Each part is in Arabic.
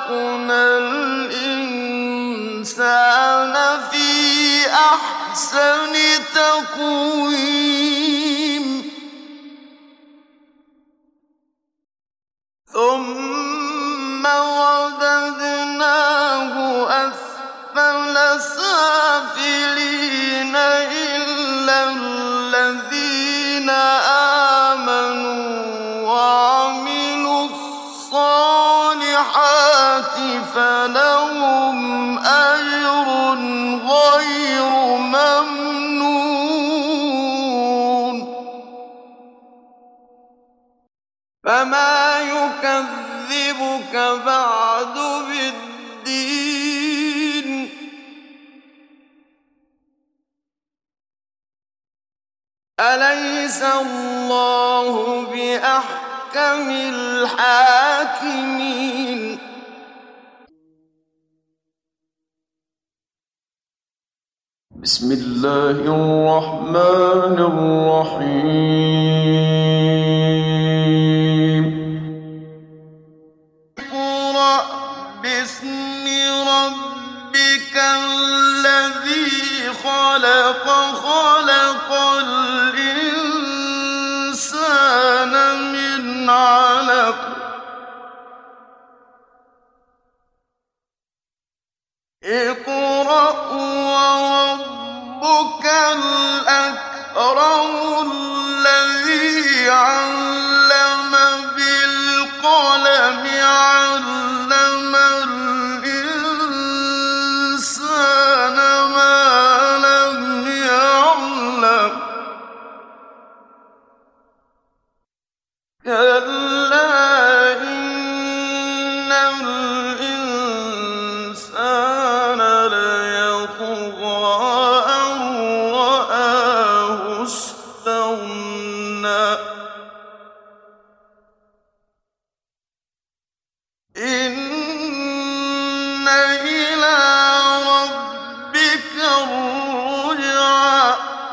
خلقنا الإنسان في أحسن تقويم ثم رددناه أسفل سافلين إلا الذين آمنوا وعملوا الصالحات فلهم أجر غير ممنون فما يكذبك بعد بالدين أليس الله بأحكم الحاكمين بسم الله الرحمن الرحيم اقرأ باسم ربك الذي خلق خلق الإنسان من علق اقرأ وربك الأكرم الذي علم بالقلم علم الإنسان ما لم يعلم كلا إن الإنسان ليطغى أن رآه استغنى إن إلى ربك الرجعى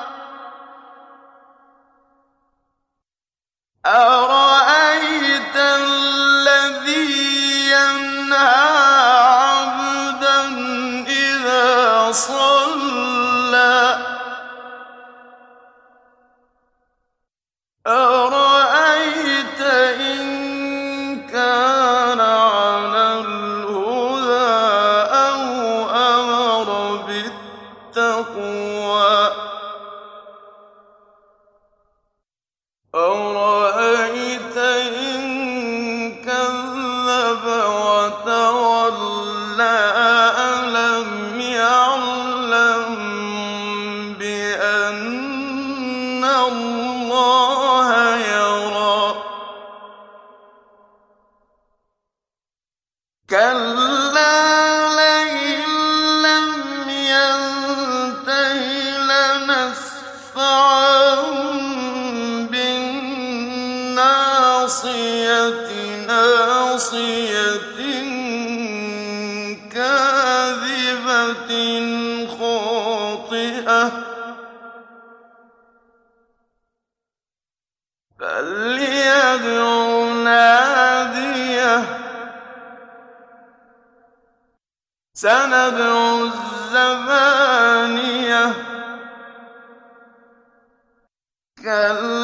أرأيت الذي ينهى عبدا إذا صلى أرأيت إن كان على الهدى أو أمر بالتقوى أرأيت إن كذب وتولى ألم يعلم بأن الله يرى كلا لئن لم ينته لنسفعا بالناصية ناصية كاذبة خاطئة فليدع ناديه سندع الزبانية كلا